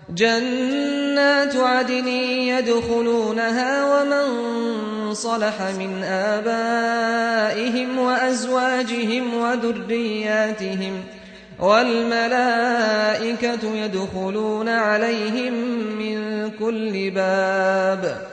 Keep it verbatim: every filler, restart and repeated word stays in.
جنات عدن يدخلونها ومن صلح من آبائهم وأزواجهم وذرياتهم والملائكة يدخلون عليهم من كل باب